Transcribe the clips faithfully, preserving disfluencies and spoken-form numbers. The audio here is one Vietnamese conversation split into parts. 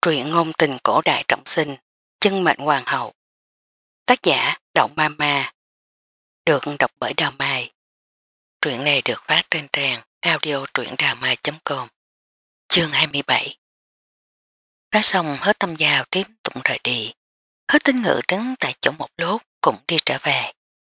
Truyện ngôn tình cổ đại trọng sinh, chân mệnh hoàng hậu. Tác giả Động Ma Ma, được đọc bởi Đào Mai. Truyện này được phát trên trang audio truyệnđàmai chấm com. Chương hai mươi bảy. Nói xong hết tâm giao tiếp tục rời đi. Hết tín ngữ đứng tại chỗ một lúc cũng đi trở về.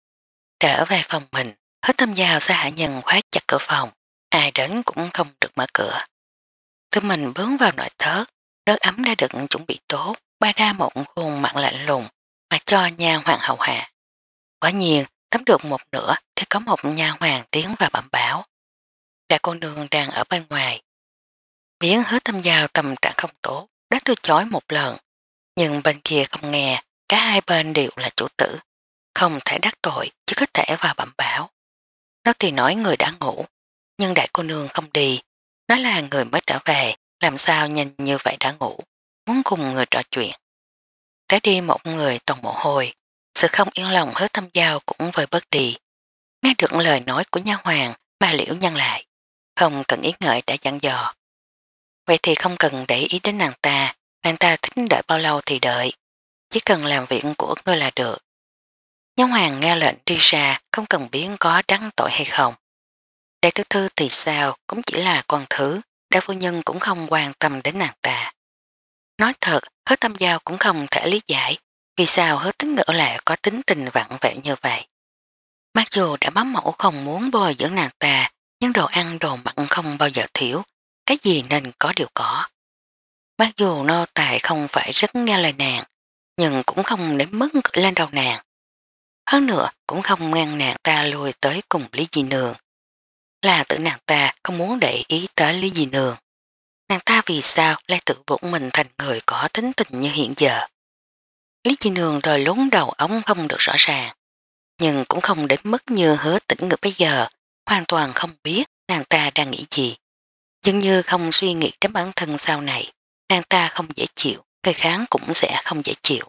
Trở về phòng mình, hết tâm giao sẽ hạ nhân khóa chặt cửa phòng, ai đến cũng không được mở cửa. Tự mình bước vào nội thất, đất ấm đã được chuẩn bị tốt, bay ra một khuôn mặt lạnh lùng mà cho nha hoàng hậu hạ. Quả nhiên, tắm được một nửa thì có một nha hoàng tiến vào bẩm báo. Đại cô nương đang ở bên ngoài. Biến hết tâm giao tâm trạng không tốt, đã từ chối một lần. Nhưng bên kia không nghe, cả hai bên đều là chủ tử. Không thể đắc tội, chỉ có thể vào bẩm báo. Nó thì nói người đã ngủ, nhưng đại cô nương không đi. Nó là người mới trở về, làm sao nhanh như vậy đã ngủ, muốn cùng người trò chuyện. Tới đi một người toàn mồ hôi, sự không yên lòng hết tâm giao cũng vơi bớt đi. Nghe được lời nói của nha hoàng mà liễu nhân lại, không cần ý ngợi đã dặn dò. Vậy thì không cần để ý đến nàng ta, nàng ta thích đợi bao lâu thì đợi, chỉ cần làm việc của ngươi là được. Nha hoàng nghe lệnh đi ra, không cần biết có đắc tội hay không. Đại thư thư thì sao cũng chỉ là con thứ, đại phu nhân cũng không quan tâm đến nàng ta. Nói thật, hứa tâm giao cũng không thể lý giải vì sao hứa tính ngữ lại có tính tình vặn vẹo như vậy. Mặc dù đã bám mẫu không muốn bồi dưỡng nàng ta, nhưng đồ ăn đồ mặn không bao giờ thiếu, cái gì nên có điều có. Mặc dù nô tài không phải rất nghe lời nàng, nhưng cũng không đến mức cưỡi lên đầu nàng. Hơn nữa cũng không ngăn nàng ta lùi tới cùng Lý Di Nương. Là tự nàng ta không muốn để ý tới Lý Di Nương. Nàng ta vì sao lại tự vụn mình thành người có tính tình như hiện giờ. Lý Di Nương đòi lún đầu ống không được rõ ràng, nhưng cũng không đến mức như hứa tỉnh ngược bây giờ, hoàn toàn không biết nàng ta đang nghĩ gì. Dường như không suy nghĩ đến bản thân sau này, nàng ta không dễ chịu, người kháng cũng sẽ không dễ chịu.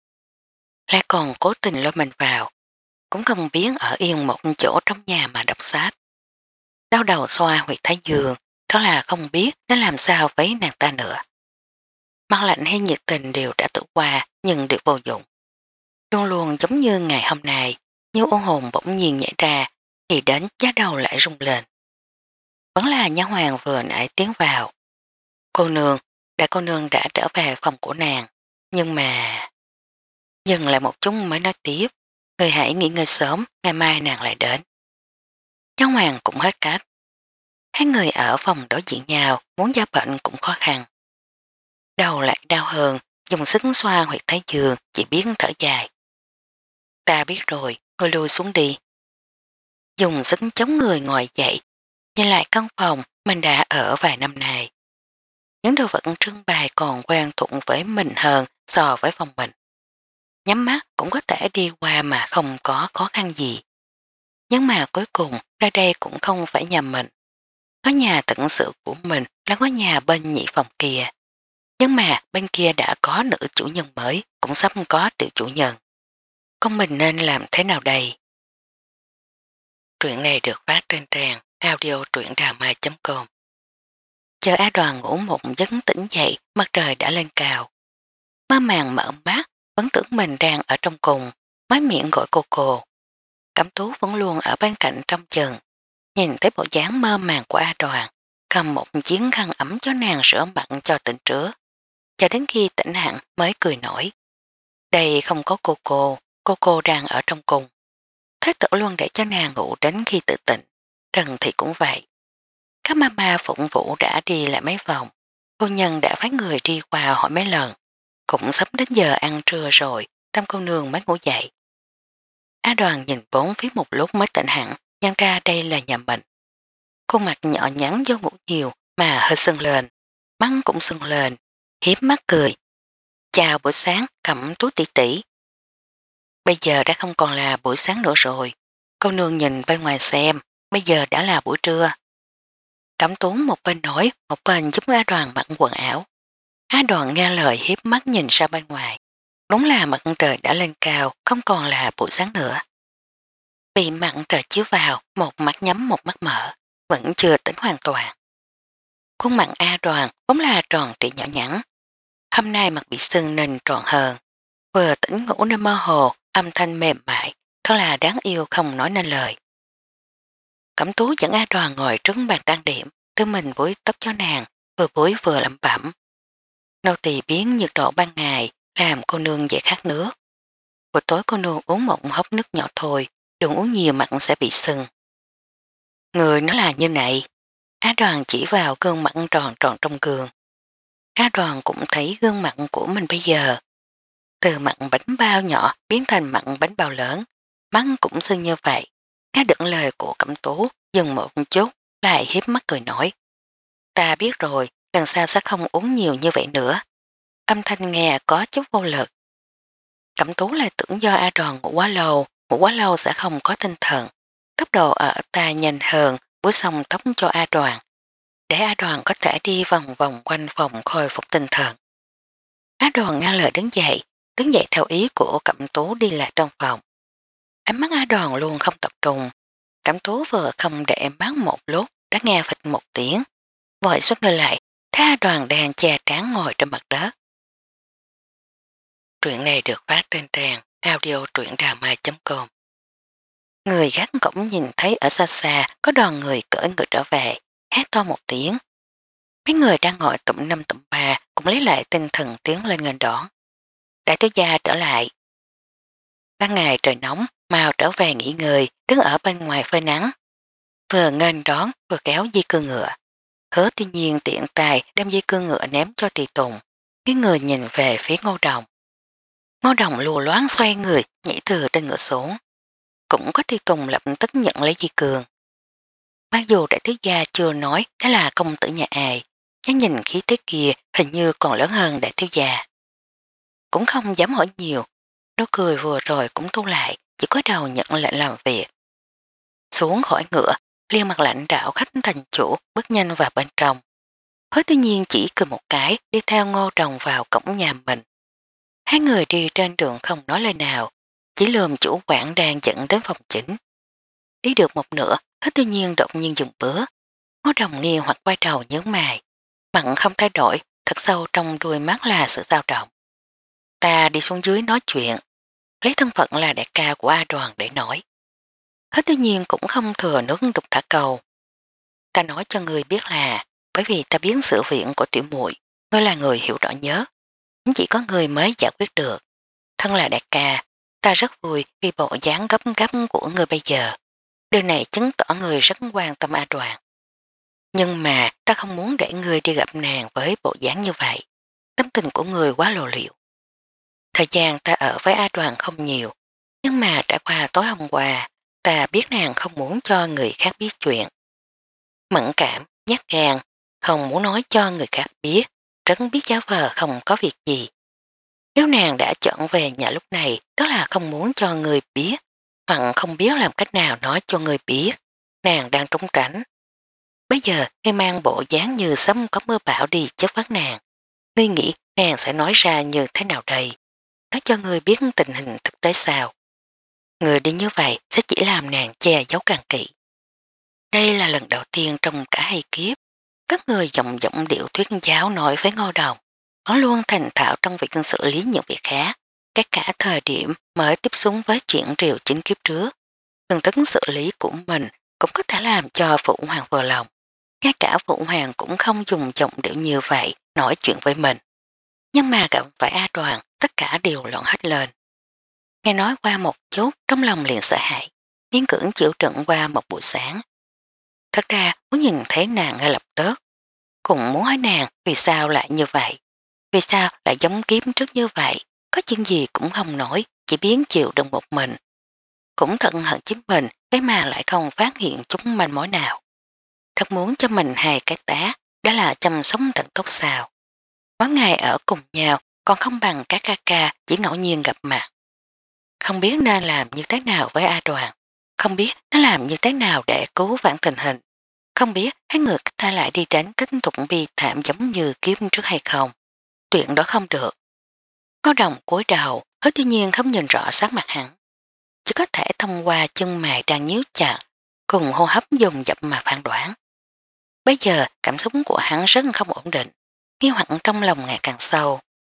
Lại còn cố tình lôi mình vào, cũng không biết ở yên một chỗ trong nhà mà đọc sách. Đau đầu xoa huyệt thái dương, đó là không biết nó làm sao với nàng ta nữa. Mặt lạnh hay nhiệt tình đều đã tự qua nhưng đều vô dụng. Luôn luôn giống như ngày hôm nay, như ô hồn bỗng nhiên nhảy ra thì đến giá đầu lại rung lên. Vẫn là nha hoàng vừa nãy tiến vào. Cô nương, đại cô nương đã trở về phòng của nàng, nhưng mà... Dừng lại một chút mới nói tiếp, người hãy nghỉ ngơi sớm, ngày mai nàng lại đến. Nha hoàng cũng hết cách. Hai người ở phòng đối diện nhau muốn giá bệnh cũng khó khăn. Đầu lại đau hơn, dùng sức xoa huyệt thái dương chỉ biết thở dài. Ta biết rồi, ngươi lui xuống đi. Dùng sức chống người ngồi dậy, nhìn lại căn phòng mình đã ở vài năm nay. Những đồ vật trưng bày còn quen thuộc với mình hơn so với phòng mình. Nhắm mắt cũng có thể đi qua mà không có khó khăn gì. Nhưng mà cuối cùng ra đây cũng không phải nhà mình. Có nhà tận sự của mình là có nhà bên nhị phòng kia. Nhưng mà bên kia đã có nữ chủ nhân mới, cũng sắp có tiểu chủ nhân. Con mình nên làm thế nào đây? Truyện này được phát trên trang audio truyệnđàmai chấm com. Chờ A Đoàn ngủ một giấc tỉnh dậy, mặt trời đã lên cao. Má màng mở mắt, vẫn tưởng mình đang ở trong cùng, mái miệng gọi cô cô. Cẩm Tú vẫn luôn ở bên cạnh trong chừng, nhìn thấy bộ dáng mơ màng của A Đoàn, cầm một chiến khăn ấm cho nàng rửa mặt cho tỉnh trước. Cho đến khi tỉnh hẳn mới cười nổi. Đây không có cô cô, cô cô đang ở trong cùng. Thái tử luôn để cho nàng ngủ đến khi tự tỉnh, Trần thì cũng vậy. Các mama phụng vụ đã đi lại mấy vòng, cô nhân đã phái người đi qua hỏi mấy lần, cũng sắp đến giờ ăn trưa rồi, Tam cô nương mới ngủ dậy. Á Đoàn nhìn bốn phía một lúc mới tỉnh hẳn, nhận ra đây là nhà mình. Khuôn mặt nhỏ nhắn do ngủ nhiều mà hơi sưng lên, mắt cũng sưng lên, hiếp mắt cười. Chào buổi sáng, Cẩm Tú tỷ tỷ. Bây giờ đã không còn là buổi sáng nữa rồi, cô nương nhìn bên ngoài xem, bây giờ đã là buổi trưa. Cẩm Tú một bên nói, một bên giúp Á Đoàn mặc quần áo. Á Đoàn nghe lời hiếp mắt nhìn ra bên ngoài. Đúng là mặt trời đã lên cao, không còn là buổi sáng nữa. Vì mặt trời chiếu vào, một mắt nhắm một mắt mở, vẫn chưa tỉnh hoàn toàn. Khuôn mặt A Đoàn vốn là tròn trị nhỏ nhẵn. hôm nay mặt bị sưng nên tròn hơn. Vừa tỉnh ngủ nên mơ hồ, âm thanh mềm mại, thật là đáng yêu không nói nên lời. Cẩm Tú dẫn A Đoàn ngồi trước bàn trang điểm, tự mình búi tóc cho nàng, vừa búi vừa lẩm bẩm. Nô tỳ biến nhiệt độ ban ngày, làm cô nương dễ khát nước. Buổi tối cô nương uống một hốc nước nhỏ thôi, đừng uống nhiều mặt sẽ bị sưng. Người nó là như này. Á Đoàn chỉ vào gương mặt tròn tròn trong gương. Á Đoàn cũng thấy gương mặt của mình bây giờ. Từ mặt bánh bao nhỏ biến thành mặt bánh bao lớn, mắt cũng sưng như vậy. Nghe được lời của Cẩm Tú, dừng một chút, lại hiếp mắt cười nói. Ta biết rồi, lần sau sẽ không uống nhiều như vậy nữa. Âm thanh nghe có chút vô lực. Cẩm Tú lại tưởng do A Đoàn ngủ quá lâu, ngủ quá lâu sẽ không có tinh thần. Tốc độ ở ta nhanh hơn, búi xong tóc cho A Đoàn, để A Đoàn có thể đi vòng vòng quanh phòng khôi phục tinh thần. A Đoàn nghe lời đứng dậy, đứng dậy theo ý của Cẩm Tú đi lại trong phòng. Ánh mắt A Đoàn luôn không tập trung. Cẩm Tú vừa không để mắt một lúc đã nghe phịch một tiếng. Vội xuất người lại, thấy A Đoàn đang che trán ngồi trên mặt đất. Truyện này được phát trên trang audio truyệnđàmai chấm com. Người gác cổng nhìn thấy ở xa xa có đoàn người cởi người trở về, hét to một tiếng. Mấy người đang ngồi tụm năm tụm ba cũng lấy lại tinh thần tiến lên nghênh đón. Đại thiếu gia trở lại. Ban ngày trời nóng, mau trở về nghỉ ngơi, đứng ở bên ngoài phơi nắng. Vừa nghênh đón vừa kéo dây cương ngựa. Hứa tuy nhiên tiện tài đem dây cương ngựa ném cho Tỳ Tùng. Cái người nhìn về phía Ngô Đồng. Ngô Đồng lùa loáng xoay người, nhảy từ trên ngựa xuống. Cũng có Tỳ Tùng lập tức nhận lấy dây cương. Mặc dù đại thiếu gia chưa nói đó là công tử nhà ai, nhưng nhìn khí thế kia hình như còn lớn hơn đại thiếu gia. Cũng không dám hỏi nhiều, nó cười vừa rồi cũng tu lại, chỉ có đầu nhận lệnh làm việc. Xuống khỏi ngựa, liền mặt lãnh đạo khách thành chủ bước nhanh vào bên trong. Hứa tuy nhiên chỉ cười một cái đi theo Ngô Đồng vào cổng nhà mình. Hai người đi trên đường không nói lời nào, chỉ lườm chủ quản đang dẫn đến phòng chính. Đi được một nửa, Hứa tuy nhiên đột nhiên dừng bước. Ngô Đồng nghi hoặc quay đầu nhớ mày. Mặn không thay đổi, thật sâu trong đuôi mắt là sự dao động. Ta đi xuống dưới nói chuyện, lấy thân phận là đại ca của A Đoàn để nói. Hết tuy nhiên cũng không thừa nước đục thả cầu. Ta nói cho người biết là bởi vì ta biến sự viện của tiểu muội, ngươi là người hiểu rõ nhớ, nhưng chỉ có người mới giải quyết được. Thân là đại ca, ta rất vui vì bộ dáng gấp gấp của người bây giờ. Điều này chứng tỏ người rất quan tâm A Đoàn. Nhưng mà ta không muốn để người đi gặp nàng với bộ dáng như vậy. Tâm tình của người quá lộ liễu. Thời gian ta ở với A Đoàn không nhiều, nhưng mà trải qua tối hôm qua, ta biết nàng không muốn cho người khác biết chuyện. Mẫn cảm, nhát gan, không muốn nói cho người khác biết, rất biết giáo vờ không có việc gì. Nếu nàng đã chọn về nhà lúc này, tức là không muốn cho người biết, hoặc không biết làm cách nào nói cho người biết, nàng đang trốn tránh. Bây giờ, ngươi mang bộ dáng như sấm có mưa bão đi chất vấn nàng. Ngươi nghĩ nàng sẽ nói ra như thế nào đây? Nói cho ngươi biết tình hình thực tế sao. Người đi như vậy sẽ chỉ làm nàng che giấu càng kỹ. Đây là lần đầu tiên trong cả hai kiếp, các người giọng giọng điệu thuyết giáo nói với Ngô Đồng. Họ luôn thành thạo trong việc xử lý những việc khác, các cả thời điểm mới tiếp xúc với chuyện triều chính kiếp trước. Từng tính xử lý của mình cũng có thể làm cho Phụ Hoàng vừa lòng. Ngay cả Phụ Hoàng cũng không dùng giọng điệu như vậy nói chuyện với mình. Nhưng mà gặp phải A Đoàn, tất cả đều loạn hết lên. Nghe nói qua một chút, trong lòng liền sợ hãi, miễn cưỡng chịu trận qua một buổi sáng. Thật ra muốn nhìn thấy nàng ngay lập tức, cũng muốn hỏi nàng vì sao lại như vậy, vì sao lại giống kiếm trước như vậy, có chuyện gì cũng không nổi, chỉ biến chịu đựng một mình. Cũng thật hận chính mình, vậy mà lại không phát hiện chúng manh mối nào. Thật muốn cho mình hai cái tá, đó là chăm sóc thật tốt sao. Mỗi ngày ở cùng nhau còn không bằng các ca ca chỉ ngẫu nhiên gặp mặt. Không biết nên làm như thế nào với A Đoàn, không biết nó làm như thế nào để cứu vãn tình hình, không biết hai người ta lại đi đánh kết tục bi thảm giống như kiếp trước hay không. Chuyện đó không được. Có Đồng cúi đầu, hết tuy nhiên không nhìn rõ sắc mặt hắn. Chỉ có thể thông qua chân mày đang nhíu chặt, cùng hô hấp dùng dập mà phán đoán. Bây giờ cảm xúc của hắn rất không ổn định, nghi hoặc trong lòng ngày càng sâu.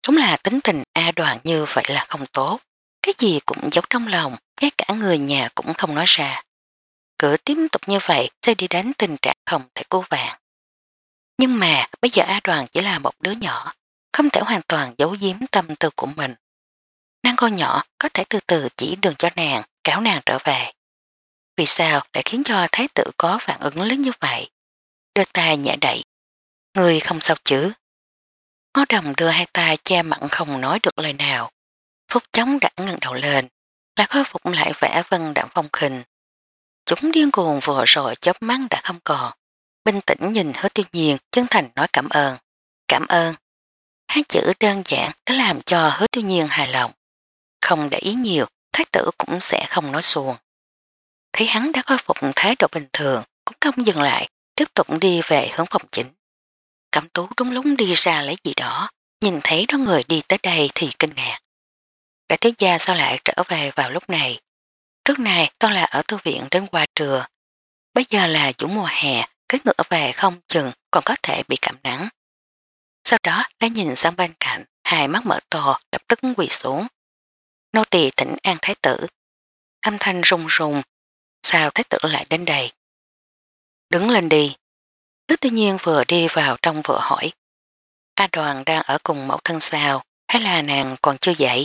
Đúng là tính tình A Đoàn như vậy là không tốt. Cái gì cũng giấu trong lòng, ngay cả người nhà cũng không nói ra. Cứ tiếp tục như vậy sẽ đi đến tình trạng không thể cứu vãn. Nhưng mà bây giờ A Đoàn chỉ là một đứa nhỏ, không thể hoàn toàn giấu giếm tâm tư của mình. Nàng con nhỏ có thể từ từ chỉ đường cho nàng, cáo nàng trở về. Vì sao lại khiến cho thái tử có phản ứng lớn như vậy? Đưa tay nhẹ đẩy. Người không sao chứ? Ngô Đồng đưa hai tay che mặn không nói được lời nào. Phúc chóng đã ngẩng đầu lên, là khôi phục lại vẻ vân đạm phong khinh. Chúng điên cuồng vừa rồi chớp mắt đã không còn. Bình tĩnh nhìn Hứa Tiêu Nhiên chân thành nói cảm ơn. Cảm ơn. Hai chữ đơn giản đã làm cho Hứa Tiêu Nhiên hài lòng. Không để ý nhiều, thái tử cũng sẽ không nói xuồng. Thấy hắn đã khôi phục thái độ bình thường, cũng không dừng lại, tiếp tục đi về hướng phòng chính. Cẩm Tú đúng lúc đi ra lấy gì đó, nhìn thấy đó người đi tới đây thì kinh ngạc. Đại thiếu gia sao lại trở về vào lúc này? Trước này toàn là ở thư viện đến qua trưa. Bây giờ là chủ mùa hè, cái ngựa về không chừng còn có thể bị cảm nắng. Sau đó đã nhìn sang bên cạnh, hai mắt mở to lập tức quỳ xuống. Nô tỳ thỉnh an thái tử. Âm thanh rung rung. Sao thái tử lại đến đây? Đứng lên đi. Tức tự nhiên vừa đi vào trong vừa hỏi. A Đoàn đang ở cùng mẫu thân sao, hay là nàng còn chưa dậy?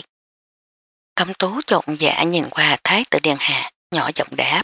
Cẩm Tú trộn dạ nhìn qua thái tử điện hạ, nhỏ giọng đáp.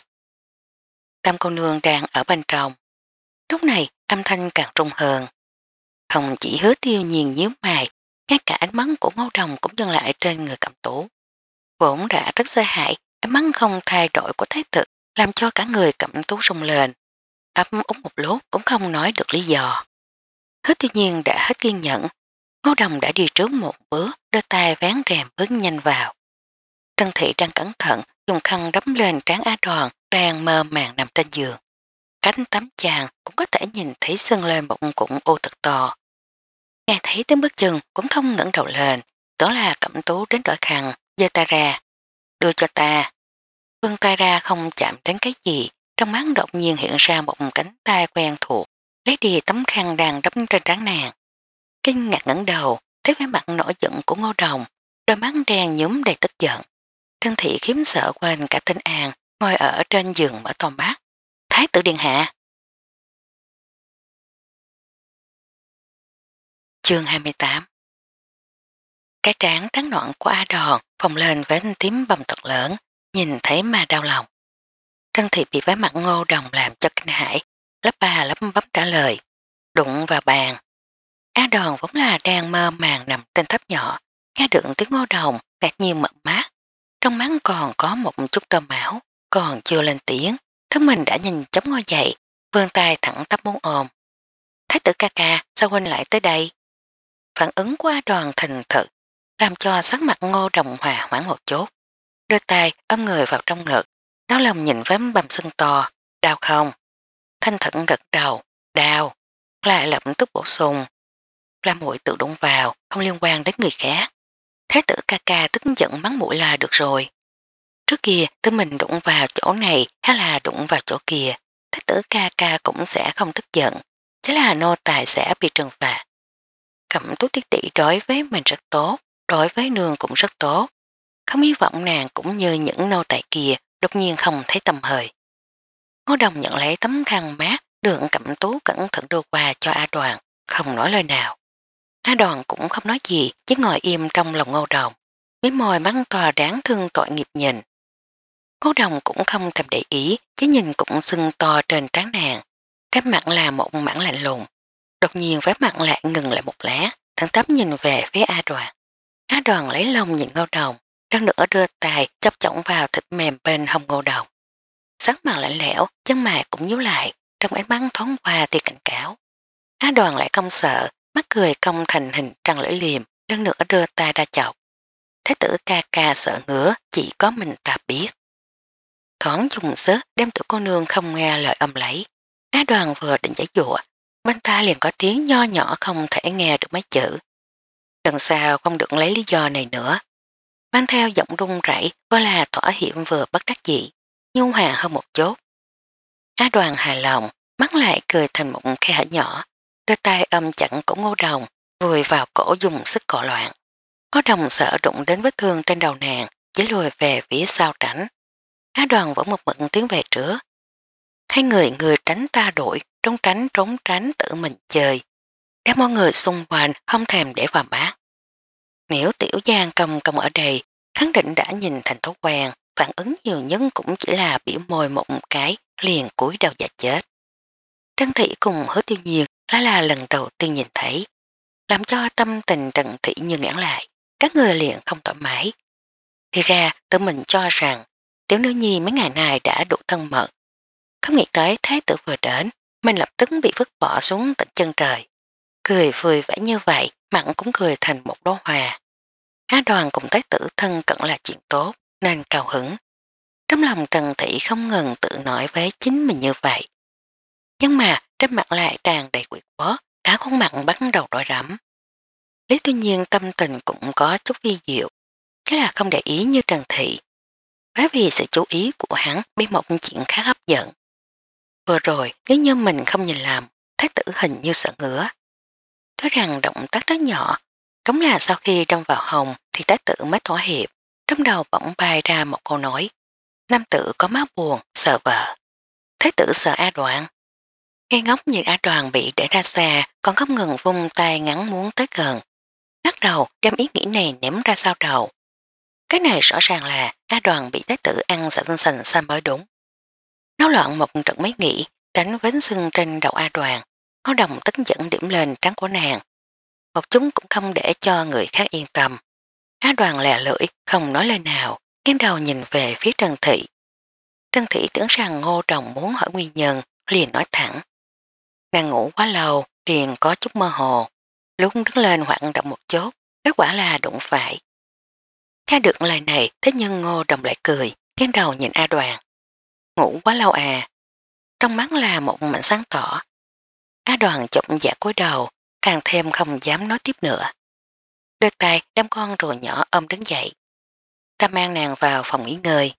Tam cô nương đang ở bên trong. Lúc này âm thanh càng trung hơn. Không chỉ Hứa Tiêu Nhiên nhíu mày, ngay cả ánh mắt của Ngô Đồng cũng dừng lại trên người Cẩm Tú. Vốn đã rất sợ hãi, ánh mắt không thay đổi của thái tử làm cho cả người Cẩm Tú rung lên. Ấp úng một lúc cũng không nói được lý do. Hứa Tiêu Nhiên đã hết kiên nhẫn. Ngô Đồng đã đi trước một bước, đưa tay ván rèm bước nhanh vào. Trân Thị đang cẩn thận dùng khăn đấm lên trán Á Đoàn đang mơ màng nằm trên giường. Cánh tấm chàng cũng có thể nhìn thấy sưng lên bụng cũng ô thật to. Nghe thấy tiếng bước chân cũng không ngẩng đầu lên, đó là Cẩm Tú đến đổi khăn, giơ tay ra. Đưa cho ta. Vươn tay ra không chạm đến cái gì, trong mắt đột nhiên hiện ra một cánh tay quen thuộc, lấy đi tấm khăn đang đấm trên trán nàng. Kinh ngạc ngẩng đầu, thấy vẻ mặt nổi giận của Ngô Đồng, đôi mắt đen nhúm đầy tức giận. Thân thị khiếm sợ quên cả tên An, ngồi ở trên giường mở to mắt. Thái tử điện hạ. Chương hai mươi tám. Cái trán trắng nõn của A Đòn phồng lên với tím bầm thật lớn, nhìn thấy mà đau lòng. Thân thị bị vẻ mặt Ngô Đồng làm cho kinh hãi, lắp ba lắp bắp trả lời. Đụng vào bàn. A Đòn vốn là đang mơ màng nằm trên tháp nhỏ, nghe được tiếng Ngô Đồng ngạc nhiên mở mắt. Trong mắt còn có một chút tơ máu, còn chưa lên tiếng, thứ mình đã nhìn chóng ngồi dậy, vươn tay thẳng tắp muốn ôm. Thái tử ca ca, sao huynh lại tới đây? Phản ứng của A Đoàn thành thực, làm cho sắc mặt Ngô Đồng hòa hoãn một chút. Đưa tay ôm người vào trong ngực, nó lòng nhìn với bầm sưng to, đau không? Thanh thận gật đầu, đau, lại lập tức bổ sung. La muội tự đụng vào, không liên quan đến người khác. Thái tử ca ca tức giận mắng mũi là được rồi. Trước kia tự mình đụng vào chỗ này hay là đụng vào chỗ kia, thái tử ca ca cũng sẽ không tức giận, chỉ là nô tài sẽ bị trừng phạt. Cẩm Tú tiết tỷ đối với mình rất tốt, đối với nương cũng rất tốt. Không hy vọng nàng cũng như những nô tài kia đột nhiên không thấy tầm hơi. Ngô Đồng nhận lấy tấm khăn mát được Cẩm Tú cẩn thận đưa qua cho A Đoàn, không nói lời nào. A Đoàn cũng không nói gì, chỉ ngồi im trong lòng Ngô Đồng, mí môi mắng to đáng thương tội nghiệp nhìn. Ngô Đồng cũng không thèm để ý, chỉ nhìn cũng sưng to trên trán nàng, cái mặt là một mảng lạnh lùng. Đột nhiên với mặt lại ngừng lại một lát, thẳng tắp nhìn về phía A Đoàn. A Đoàn lấy lông nhìn Ngô Đồng, đang nữa đưa tay chọc chổng vào thịt mềm bên hông Ngô Đồng. Sắc mặt lạnh lẽo, chân mày cũng nhíu lại, trong ánh mắt thoáng qua thì cảnh cáo. Á Đoàn lại không sợ, mắt cười cong thành hình trăng lưỡi liềm, lần nữa đưa tay ra chọc. Thái tử ca ca sợ ngứa, chỉ có mình ta biết. Thoáng dùng sức đem tụi cô nương không nghe lời âm lấy. Á Đoàn vừa định giải dụa, bên ta liền có tiếng nho nhỏ không thể nghe được mấy chữ. Lần sau không được lấy lý do này nữa. Mang theo giọng run rẩy vừa là thỏa hiểm vừa bất đắc dĩ, nhu hòa hơn một chút. Á Đoàn hài lòng, mắt lại cười thành một khe hở nhỏ, đưa tay ôm chặn cổ Ngô Đồng, vùi vào cổ dùng sức cọ loạn. Có đồng sợ đụng đến vết thương trên đầu nàng, chỉ lùi về phía sau tránh. Á Đoàn vẫn một mực tiến về trước. Hai người người tránh ta đuổi, trốn tránh trốn tránh tự mình chơi. Các mọi người xung quanh không thèm để vào mắt. Nếu Tiểu Giang Công Công ở đây, khẳng định đã nhìn thành thói quen, phản ứng nhiều nhất cũng chỉ là biểu môi một cái, liền cúi đầu và chết. Trân Thị cùng Hứa Tiêu Nhiên đó là lần đầu tiên nhìn thấy, làm cho tâm tình Trần Thị như ngãn lại, các người liền không thoải mái. Thì ra tự mình cho rằng tiểu nữ nhi mấy ngày nay đã đủ thân mật. Không nghĩ tới thái tử vừa đến, mình lập tức bị vứt bỏ xuống tận chân trời. Cười vui vẻ như vậy, mặn cũng cười thành một đóa hoa. Á Đoàn cùng thái tử thân cận là chuyện tốt, nên cao hứng. Trong lòng Trần Thị không ngừng tự nói với chính mình như vậy. Nhưng mà trên mặt lại tràn đầy quỷ quó, cả khuôn mặt bắt đầu đỏ rẫm. Lý Tuy Nhiên tâm tình cũng có chút vi diệu, cái là không để ý như Trần Thị. Bởi vì sự chú ý của hắn bị một chuyện khá hấp dẫn. Vừa rồi nếu như mình không nhìn làm, thái tử hình như sợ ngứa. Nói rằng động tác rất nhỏ, đúng là sau khi đâm vào hồng thì thái tử mới thỏa hiệp. Trong đầu bỗng bay ra một câu nói: nam tử có máu buồn, sợ vợ. Thái tử sợ A Đoạn. Nghe ngốc nhìn A Đoàn bị để ra xa, còn không ngừng vung tay ngắn muốn tới gần. Lắc đầu đem ý nghĩ này ném ra sau đầu. Cái này rõ ràng là A Đoàn bị thái tử ăn sạch sành xa mới đúng. Náo loạn một trận mấy nghĩ, đánh vến sưng trên đầu A Đoàn, có đồng tức giận điểm lên trắng của nàng. Một chúng cũng không để cho người khác yên tâm. Á Đoàn lè lưỡi, không nói lời nào, nghiêng đầu nhìn về phía Trần Thị. Trần Thị tưởng rằng Ngô Đồng muốn hỏi nguyên nhân, liền nói thẳng. Nàng ngủ quá lâu, liền có chút mơ hồ. Lúc đứng lên hoạt động một chút, kết quả là đụng phải. Nghe được lời này, thế nhưng Ngô Đồng lại cười, nghiêng đầu nhìn A Đoàn. Ngủ quá lâu à. Trong mắt là một mảnh sáng tỏ. Á Đoàn chụp dạ cúi đầu, càng thêm không dám nói tiếp nữa. Đưa tay đem con rùa nhỏ ôm đứng dậy. Ta mang nàng vào phòng nghỉ ngơi.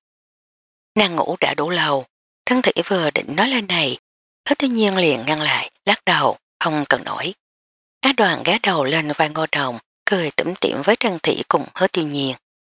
Nàng ngủ đã đủ lâu, thân thị vừa định nói lên này, Hứa Tự Nhiên liền ngăn lại, lắc đầu, không cần nổi. Á Đoàn ghé đầu lên vai Ngô Đồng, cười tủm tỉm với Trần Thị cùng Hứa Tiêu Nhiên.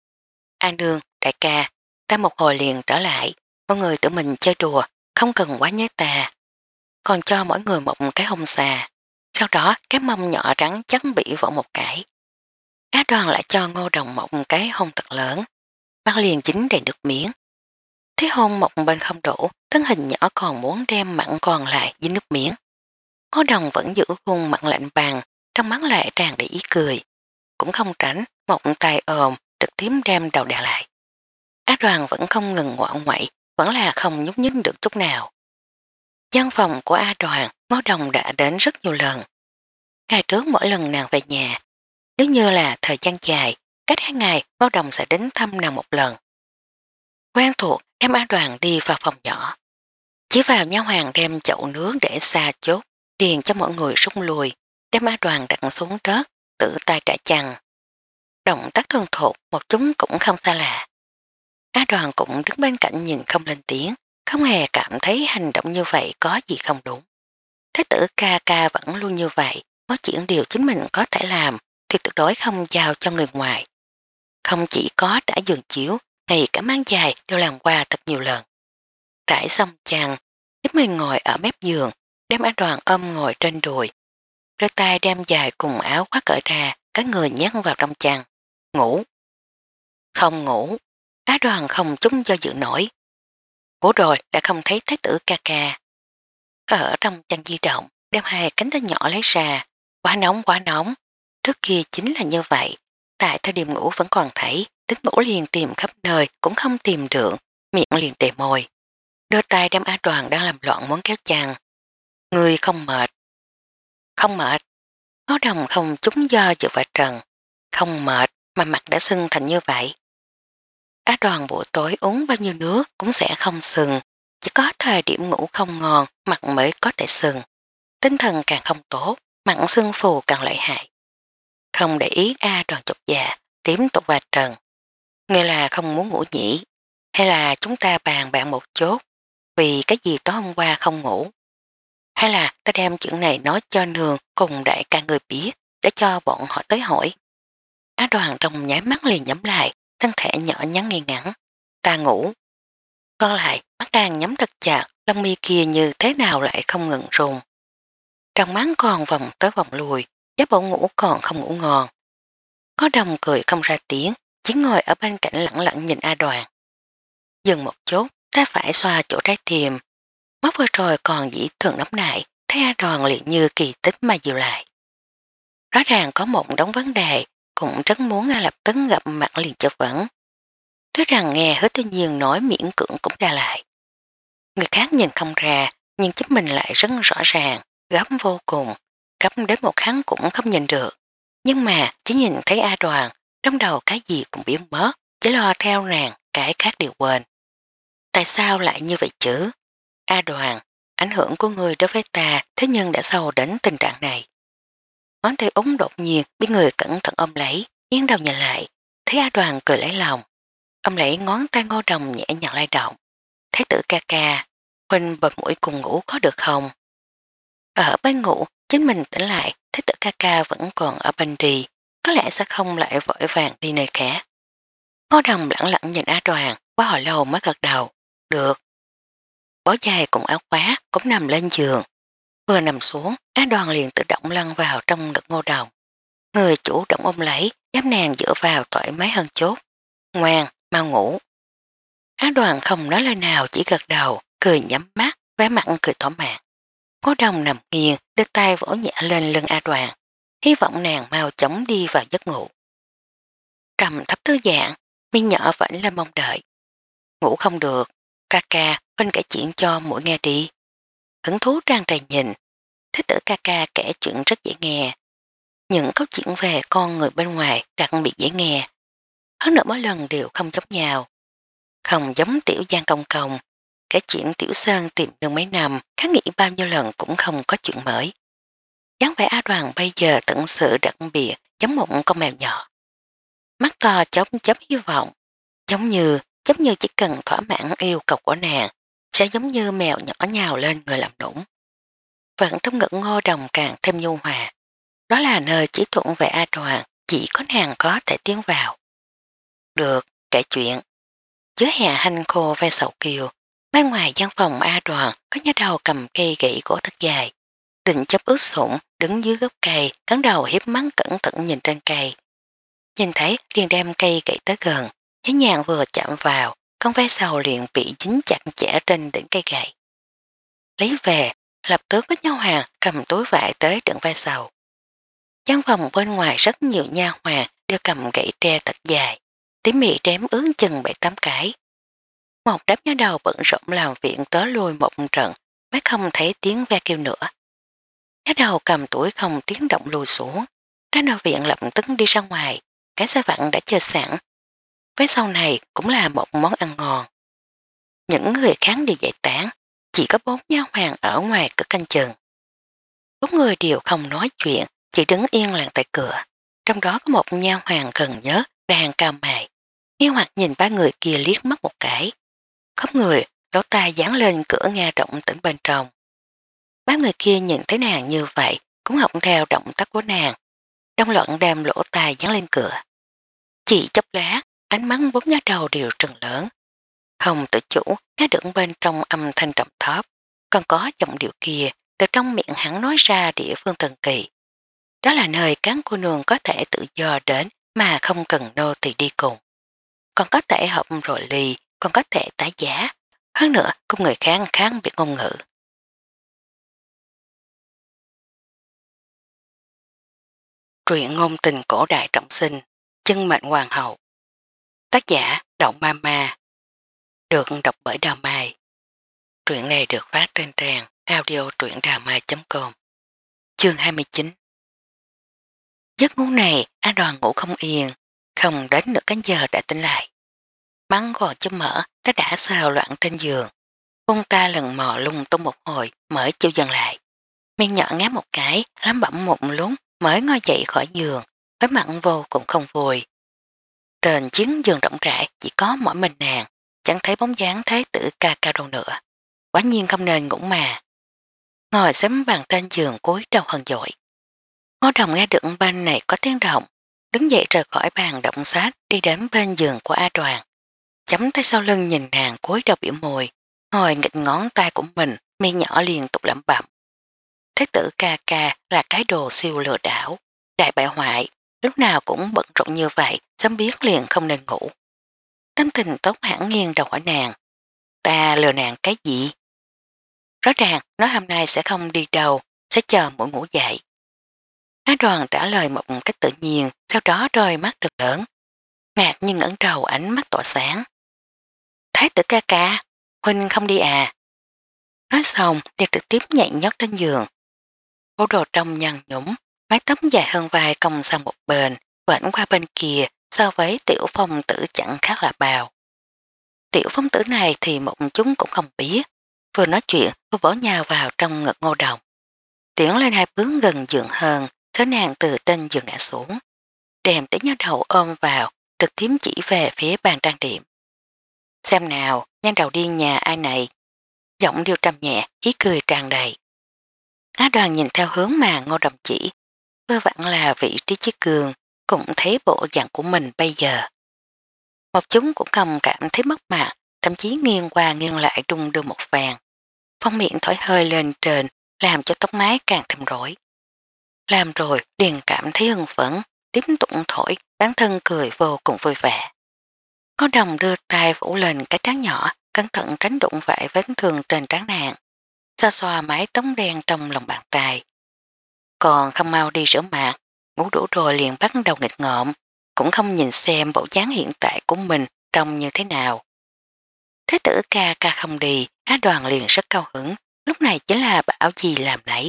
An Đương, đại ca, ta một hồi liền trở lại, mọi người tự mình chơi đùa, không cần quá nhớ ta. Còn cho mỗi người một cái hôn xà, sau đó cái mông nhỏ trắng chắc bị vỡ một cái. Á Đoàn lại cho Ngô Đồng một cái hôn thật lớn, mắt liền dính đầy nước miếng. Thế hôn một bên không đủ, thân hình nhỏ còn muốn đem mặn còn lại dính nước miếng. Ngô Đồng vẫn giữ khuôn mặt lạnh bằng, trong mắt lại tràn đầy ý cười. Cũng không tránh, một tay ôm, trực tiếp đem đầu đè lại. Á Đoàn vẫn không ngừng ngoạn ngoại, vẫn là không nhúc nhích được chút nào. Văn phòng của A Đoàn, Ngô Đồng đã đến rất nhiều lần. Ngày trước mỗi lần nàng về nhà, nếu như là thời gian dài, cách hai ngày Ngô Đồng sẽ đến thăm nàng một lần. Quen thuộc đem A Đoàn đi vào phòng nhỏ. Chỉ vào nha hoàng đem chậu nước để xa chốt, điền cho mọi người rút lui, đem A Đoàn đặt xuống đất, tự tay trả chăn. Động tác thân thuộc một chúng cũng không xa lạ. A Đoàn cũng đứng bên cạnh nhìn không lên tiếng, không hề cảm thấy hành động như vậy có gì không đúng. Thế tử ca ca vẫn luôn như vậy, có chuyện điều chính mình có thể làm thì tuyệt đối không giao cho người ngoài. Không chỉ có đã giường chiếu, ngay cả mang dài đều làm qua thật nhiều lần. Trải xong chăn, giúp mình ngồi ở mép giường, đem A Đoàn ôm ngồi trên đùi. Đôi tay đem dài cùng áo khoác cởi ra, các người nhét vào trong chăn. Ngủ. Không ngủ. Á Đoàn không chúng do dự nổi. Ngủ rồi đã không thấy thái tử ca ca. Ở trong chăn di động, đem hai cánh tay nhỏ lấy ra. Quá nóng quá nóng. Trước kia chính là như vậy. Tại thời điểm ngủ vẫn còn thấy, tính ngủ liền tìm khắp nơi cũng không tìm được, miệng liền đầy môi. Đôi tay đem Á Đoàn đang làm loạn muốn kéo chăn. Người không mệt. Không mệt. Ngô Đồng không chúng do dự vào trần. Không mệt mà mặt đã sưng thành như vậy. Á Đoàn buổi tối uống bao nhiêu nước cũng sẽ không sừng. Chỉ có thời điểm ngủ không ngon mặt mới có thể sừng. Tinh thần càng không tốt, mặn sưng phù càng lợi hại. Không để ý A Đoàn chột dạ, tiếp tục vào trần. Nghe là không muốn ngủ nhỉ, hay là chúng ta bàn bạn một chút, vì cái gì tối hôm qua không ngủ. Hay là ta đem chuyện này nói cho nương cùng đại ca người biết, để cho bọn họ tới hỏi. Á Á Đoàn trong nháy mắt liền nhắm lại, thân thể nhỏ nhắn nghi ngắn. Ta ngủ. Còn lại, mắt đang nhắm thật chặt, lông mi kia như thế nào lại không ngừng rùng. Trong mắt còn vòng tới vòng lùi, giá bộ ngủ còn không ngủ ngon. Có Đồng cười không ra tiếng, chỉ ngồi ở bên cạnh lặng lặng nhìn A Đoàn. Dừng một chút, ta phải xoa chỗ trái tim. Mắt vừa rồi còn dĩ thường nóng nại, thấy A Đoàn liền như kỳ tích mà dịu lại. Rõ ràng có một đống vấn đề, cũng rất muốn ngay lập tức gặp mặt liền chất vấn. Tuy rằng nghe hết tự nhiên nói miễn cưỡng cũng ra lại. Người khác nhìn không ra, nhưng chính mình lại rất rõ ràng, gấp vô cùng, gấp đến một kháng cũng không nhìn được. Nhưng mà chỉ nhìn thấy A Đoàn, trong đầu cái gì cũng biến mất, chỉ lo theo nàng, cái khác đều quên. Tại sao lại như vậy chứ? A Đoàn, ảnh hưởng của người đối với ta thế nhưng đã sâu đến tình trạng này. Ngón tay úng đột nhiên bị người cẩn thận ôm lấy, nghiêng đầu nhìn lại, thấy A Đoàn cười lấy lòng. Ôm lấy ngón tay Ngô Đồng nhẹ nhàng lay động. Thái tử ca ca, huynh bật mũi cùng ngủ có được không? Ở bên ngủ, chính mình tỉnh lại, thái tử ca ca vẫn còn ở bên đi, có lẽ sẽ không lại vội vàng đi nơi khác. Ngô Đồng lặng lặng nhìn A Đoàn, quá hồi lâu mới gật đầu. Được. Bó dài cùng áo khóa cũng nằm lên giường. Vừa nằm xuống, Á Đoàn liền tự động lăn vào trong ngực Ngô Đồng. Người chủ động ôm lấy, giáp nàng dựa vào thoải mái hơn chút. Ngoan, mau ngủ. Á Đoàn không nói lời nào, chỉ gật đầu, cười nhắm mắt, vẻ mặt cười thỏa mãn. Ngô Đồng nằm nghiêng, đưa tay vỗ nhẹ lên lưng A Đoàn, hy vọng nàng mau chóng đi vào giấc ngủ. Trầm thấp thư dạng, mi nhỏ vẫn là mong đợi. Ngủ không được, ca ca, huynh kể chuyện cho mỗi nghe đi. Hứng thú trang tràn nhìn, thế tử ca ca kể chuyện rất dễ nghe. Những câu chuyện về con người bên ngoài đặc biệt dễ nghe. Hơn nữa mỗi lần đều không giống nhau. Không giống tiểu Giang Công Công, kể chuyện Tiểu Sơn tìm được mấy năm, kháng nghị bao nhiêu lần cũng không có chuyện mới. dáng vẻ A Đoàn bây giờ tận sự đặc biệt giống một con mèo nhỏ. Mắt to chớp chớp hy vọng, giống như giống như chỉ cần thỏa mãn yêu cầu của nàng, sẽ giống như mèo nhỏ nhào lên người làm nũng. Vẫn trong ngực Ngô Đồng càng thêm nhu hòa. Đó là nơi chỉ thuận về A Đoàn, chỉ có nàng có thể tiến vào. Được, kể chuyện. Dưới hè hanh khô ve sầu kiều, bên ngoài gian phòng A Đoàn có nhớ đầu cầm cây gậy gỗ thật dài. Định chấp ướt sũng, đứng dưới gốc cây, cắn đầu hiếp mắt cẩn thận nhìn trên cây. Nhìn thấy liền đem cây gậy tới gần, nhớ nhàng vừa chạm vào, con ve sầu liền bị dính chặt chẽ trên đỉnh cây gậy. Lấy về, lập tức với nhau hàng cầm túi vải tới đựng ve sầu. Gian phòng bên ngoài rất nhiều nha hoàn đều cầm gậy tre thật dài, tím mị đếm ướn chừng bảy tám cái. Một đám nhá đầu bận rộn làm viện tới lui một trận mới không thấy tiếng ve kêu nữa. Nhá đầu cầm tuổi không tiếng động lùi xuống, ra nội viện lập tức đi ra ngoài, cái xe vặn đã chờ sẵn. Với sau này cũng là một món ăn ngon. Những người khác đều giải tán, chỉ có bốn nha hoàn ở ngoài cửa canh chừng. Bốn người đều không nói chuyện, chỉ đứng yên lặng tại cửa. Trong đó có một nha hoàng gần nhớ đang cao mày. Nghi hoặc nhìn ba người kia liếc mắt một cái. Khóc người, lỗ tai dán lên cửa nghe động tĩnh bên trong. Ba người kia nhìn thấy nàng như vậy, cũng học theo động tác của nàng. Trong loạn đem lỗ tai dán lên cửa. Chỉ chốc lá, ánh mắt bốn nhá đầu đều trừng lớn. Không tự chủ, nghe được bên trong âm thanh trầm thấp. Còn có giọng điệu kia, từ trong miệng hắn nói ra địa phương thần kỳ. Đó là nơi cán cô nương có thể tự do đến mà không cần nô tỳ đi cùng. Còn có thể học rồi ly, còn có thể tái giá. Hơn nữa, cùng người khác kháng biệt ngôn ngữ. Truyện ngôn tình cổ đại trọng sinh, chân mệnh hoàng hậu. Tác giả Động Mama. Được đọc bởi Đào Mai. Truyện này được phát trên trang audio truyệnđàmai chấm com. Chương hai mươi chín. Giấc ngủ này, A Đoàn ngủ không yên, không đến nửa cánh giờ đã tỉnh lại. Mắng gò chấm mở, ta đã xào loạn trên giường. Ông ta lần mò lung tung một hồi mới chịu dần lại. Miệng nhỏ ngáp một cái, lắm bẩm một lúc mới ngồi dậy khỏi giường, với mặt vô cùng không vui. Trên chiến giường rộng rãi chỉ có mỗi mình nàng, chẳng thấy bóng dáng thái tử ca ca đâu nữa. Quả nhiên không nên ngủ mà. Ngồi xém bàn trên giường cúi đầu hờn dội. Ngô Đồng nghe được bên này có tiếng động, đứng dậy rời khỏi bàn động sát đi đến bên giường của A Đoàn. Chấm tay sau lưng nhìn nàng cúi đầu biểu môi, ngồi nghịch ngón tay của mình, miệng nhỏ liên tục lẩm bẩm. Thế tử ca ca là cái đồ siêu lừa đảo, đại bại hoại, lúc nào cũng bận rộn như vậy, sớm biết liền không nên ngủ. Tâm tình tốt hẳn nghiêng đầu hỏi nàng, ta lừa nàng cái gì? Rõ ràng nói hôm nay sẽ không đi đâu, sẽ chờ mỗi ngủ dậy. Á Đoàn trả lời một cách tự nhiên, sau đó đôi mắt được lớn. Ngạc nhưng ẩn đầu ánh mắt tỏa sáng. Thái tử ca ca, Huynh không đi à? Nói xong liền trực tiếp nhảy nhót trên giường. Bộ đồ trong nhăn nhũng, mái tóc dài hơn vai cong sang một bên, vẫn qua bên kia so với tiểu phong tử chẳng khác là bào. Tiểu phong tử này thì một chúng cũng không biết, vừa nói chuyện vừa bỏ nhào vào trong ngực Ngô Đồng. Tiễn lên hai bước gần giường hơn, thế nàng từ trên giường ngã xuống. Đem tới nhớ đầu ôm vào, trực tiếp chỉ về phía bàn trang điểm. Xem nào, nhanh đầu điên nhà ai này. Giọng điêu trầm nhẹ, ý cười tràn đầy. Á Đoàn nhìn theo hướng mà Ngô Đồng chỉ, vừa vặn là vị trí chiếc cường, cũng thấy bộ dạng của mình bây giờ. Một chúng cũng không cảm thấy mất mặt, thậm chí nghiêng qua nghiêng lại đung đưa một vàng. Phong miệng thổi hơi lên trên, làm cho tóc mái càng thêm rối. Làm rồi liền cảm thấy hưng phấn, tiếp tục thổi, bản thân cười vô cùng vui vẻ. Có Đồng đưa tay phủ lên cái trán nhỏ, cẩn thận tránh đụng phải vết thương trên trán nàng. Xoa xoa mái tóc đen trong lòng bàn tay. Còn không mau đi rửa mặt, ngủ đủ rồi liền bắt đầu nghịch ngợm, cũng không nhìn xem bộ dáng hiện tại của mình trông như thế nào. Thế tử ca ca không đi, Á Đoàn liền rất cao hứng, lúc này chính là bảo gì làm nấy.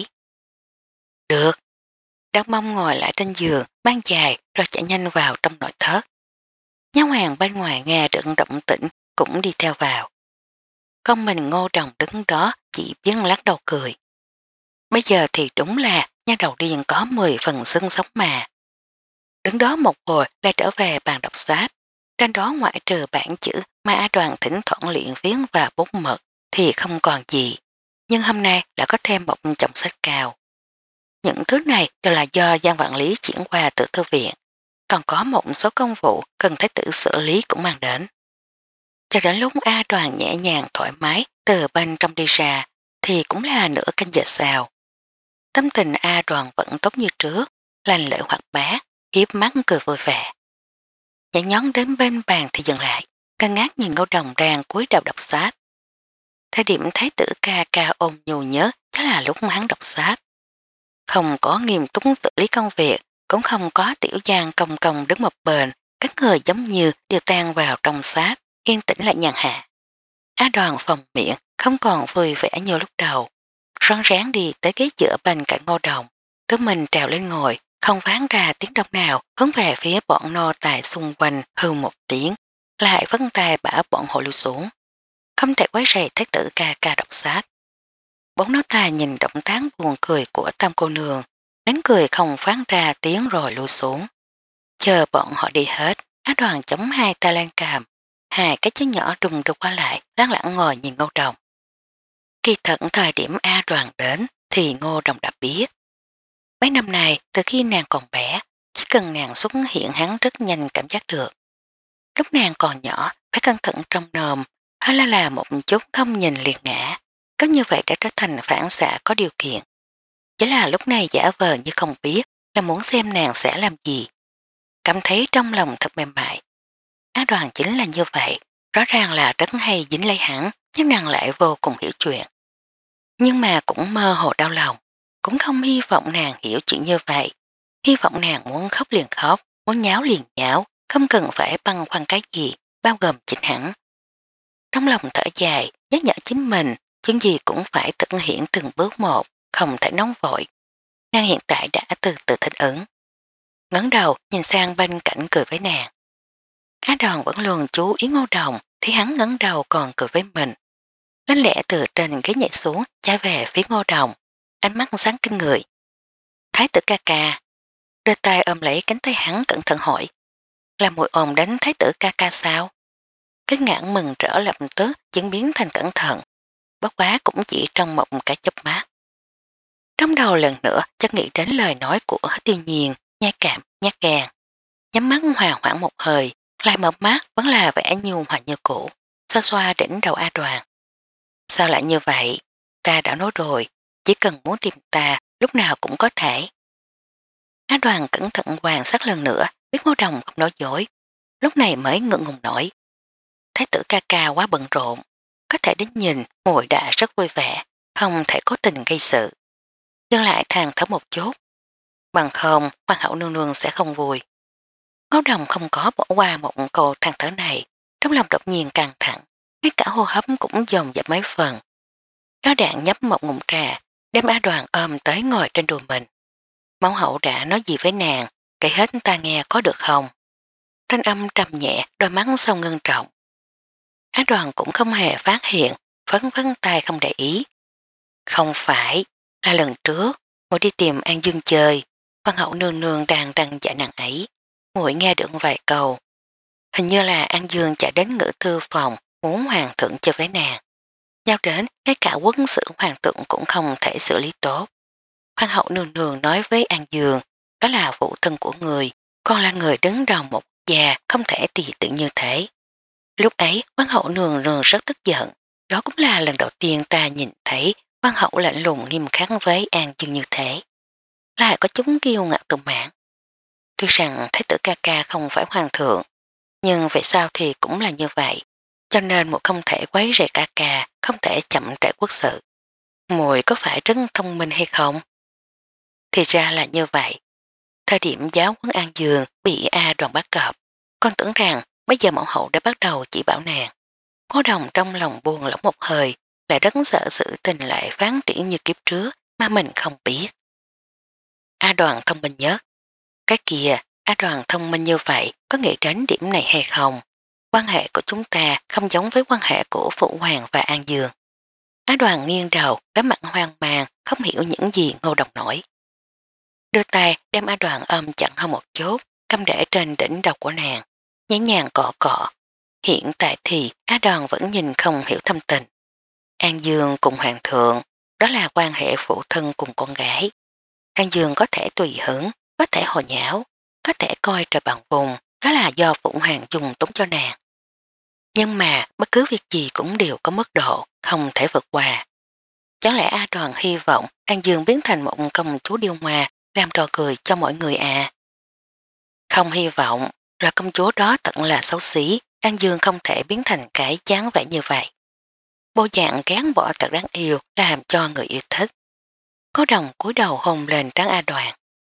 Được. Đau mông ngồi lại trên giường, ban dài rồi chạy nhanh vào trong nội thất. Nháo hoàng bên ngoài nghe được động tĩnh cũng đi theo vào. Con mình Ngô Đồng đứng đó chỉ biết lắc đầu cười. Bây giờ thì đúng là nha đầu điên có mười phần xương sống mà. Đứng đó một hồi lại trở về bàn đọc sách. Trên đó ngoại trừ bản chữ mà A Đoàn thỉnh thoảng luyện viết và bút mực thì không còn gì. Nhưng hôm nay đã có thêm một chồng sách cao. Những thứ này đều là do Giang Vạn Lý chuyển qua từ thư viện. Còn có một số công vụ cần thái tử xử lý cũng mang đến. Cho đến lúc A Đoàn nhẹ nhàng thoải mái từ bên trong đi ra thì cũng là nửa canh giờ sau. Tâm tình A Đoàn vẫn tốt như trước, lành lợi hoạt bát, hiếp mắt cười vui vẻ. Nhảy nhón đến bên bàn thì dừng lại, cân ngát nhìn Ngô Đồng đang cúi đầu đọc sách. Thời điểm thái tử ca ca ôm nhu nhớ chắc là lúc hắn đọc sách. Không có nghiêm túc xử lý công việc, cũng không có tiểu giang công công đứng một bên, các người giống như đều tan vào trong sát, yên tĩnh lại nhàn hạ. Á Đoàn phòng miệng, không còn vui vẻ như lúc đầu. Rón ráng đi tới ghế giữa bên cạnh Ngô Đồng, tự mình trèo lên ngồi, không ván ra tiếng động nào, hướng về phía bọn nô tài xung quanh hư một tiếng, lại vấn tay bảo bọn hộ lưu xuống. Không thể quấy rầy thái tử ca ca đọc sách. Bốn nô tài nhìn động tác buồn cười của tam cô nương, đánh cười không phán ra tiếng rồi lui xuống. Chờ bọn họ đi hết, Á Đoàn chống hai tay lên càm, hai cái chân nhỏ đùng đục qua lại, láng lặng ngồi nhìn Ngô Đồng. Kỳ thật thời điểm A Đoàn đến thì Ngô Đồng đã biết. Mấy năm này, từ khi nàng còn bé, chỉ cần nàng xuất hiện hắn rất nhanh cảm giác được. Lúc nàng còn nhỏ, phải cẩn thận trong nồm, hay là là một chút không nhìn liền ngã. Có như vậy đã trở thành phản xạ có điều kiện. Chỉ là lúc này giả vờ như không biết là muốn xem nàng sẽ làm gì. Cảm thấy trong lòng thật mềm mại. Á Đoàn chính là như vậy, rõ ràng là rất hay dính lấy hắn, nhưng nàng lại vô cùng hiểu chuyện. Nhưng mà cũng mơ hồ đau lòng, cũng không hy vọng nàng hiểu chuyện như vậy. Hy vọng nàng muốn khóc liền khóc, muốn nháo liền nháo, không cần phải băng khoăn cái gì, bao gồm chính hắn. Trong lòng thở dài, nhắc nhở chính mình, chuyện gì cũng phải thực hiện từng bước một, không thể nóng vội. Nàng hiện tại đã từ từ thích ứng. Ngấn đầu nhìn sang bên cạnh cười với nàng. Á Đoàn vẫn luôn chú ý Ngô Đồng, thì hắn ngấn đầu còn cười với mình. Lánh lẽ từ trên ghế nhảy xuống, chạy về phía Ngô Đồng, ánh mắt sáng kinh người. Thái tử ca ca, đưa tay ôm lấy cánh tay hắn cẩn thận hỏi. Là mùi ồn đánh thái tử ca ca sao? Cái ngạn mừng rỡ lập tức chuyển biến thành cẩn thận, bất quá cũng chỉ trong một cái chớp mắt. Trong đầu lần nữa cho nghĩ đến lời nói của Tiêu Nhiên, nhai cảm, nhát gan. nhắm mắt hòa hoãn một hơi, lại mở mắt vẫn là vẻ nhu hòa như cũ, xoa xoa đỉnh đầu A Đoàn. Sao lại như vậy? Ta đã nói rồi, chỉ cần muốn tìm ta, lúc nào cũng có thể. Á Đoàn cẩn thận quan sát lần nữa, biết Ngô Đồng không nói dối, lúc này mới ngượng ngùng nổi. Thái tử ca ca quá bận rộn, có thể đến nhìn muội đã rất vui vẻ, không thể cố tình gây sự. Nhưng lại than thở một chút, bằng không hoàng hậu nương nương sẽ không vui. Ngô Đồng không có bỏ qua một câu than thở này, trong lòng đột nhiên căng thẳng, ngay cả hô hấp cũng dồn dập mấy phần. Đó đạn nhấp một ngụm trà, đem Á Đoàn ôm tới ngồi trên đùi mình. Mẫu hậu đã nói gì với nàng, kể hết ta nghe có được không? Thanh âm trầm nhẹ, đôi mắt sâu ngưng trọng. Á Đoàn cũng không hề phát hiện, phấn phấn tay không để ý. Không phải, là lần trước, muội đi tìm An Dương chơi, hoàng hậu nương nương đang đăng dạ nàng ấy. Muội nghe được vài câu. Hình như là An Dương chạy đến ngự thư phòng, muốn hoàng thượng chơi với nàng. Nhau đến, ngay cả quân sự hoàng thượng cũng không thể xử lý tốt. Hoàng hậu nương nương nói với An Dương, đó là phụ thân của người, còn là người đứng đầu một quốc gia, không thể tùy tiện như thế. Lúc ấy, hoàng hậu nương nương rất tức giận, đó cũng là lần đầu tiên ta nhìn thấy hoàng hậu lạnh lùng nghiêm khắc với An Dương như thế. Lại có chúng kiêu ngạo tự mãn. Tuy rằng thái tử ca ca không phải hoàng thượng, nhưng về sau thì cũng là như vậy, cho nên một không thể quấy rầy ca ca, không thể chậm trễ quốc sự. Muội có phải rất thông minh hay không? Thì ra là như vậy. Thời điểm giáo huấn An Dương bị A Đoàn bắt cọp, con tưởng rằng bây giờ mẫu hậu đã bắt đầu chỉ bảo nàng. Cố Đồng trong lòng buồn lỏng một hơi, lại rất sợ sự tình lại phát triển như kiếp trước mà mình không biết. A Đoàn thông minh nhất. Cái kia, A Đoàn thông minh như vậy có nghĩ đến điểm này hay không? Quan hệ của chúng ta không giống với quan hệ của Phụ Hoàng và An Dương. Á Đoàn nghiêng đầu, cái mặt hoang mang, không hiểu những gì Ngô Đồng nói. Đưa tay đem Á Đoàn ôm chặn hơn một chút, cắm để trên đỉnh đầu của nàng, nhẹ nhàng cọ cọ. Hiện tại thì Á Đoàn vẫn nhìn không hiểu thâm tình. An Dương cùng Hoàng thượng, đó là quan hệ phụ thân cùng con gái. An Dương có thể tùy hứng, có thể hồ nhão, có thể coi trời bằng vùng, đó là do Phụ Hoàng dùng túng cho nàng. Nhưng mà bất cứ việc gì cũng đều có mức độ, không thể vượt qua. Chẳng lẽ A Đoàn hy vọng An Dương biến thành một công chúa điêu hoa làm trò cười cho mọi người à? Không hy vọng là công chúa đó tận là xấu xí, An Dương không thể biến thành cái chán vẻ như vậy. Bộ dạng gán bỏ thật đáng yêu làm cho người yêu thích. Có Đồng cúi đầu hôn lên trán A Đoàn.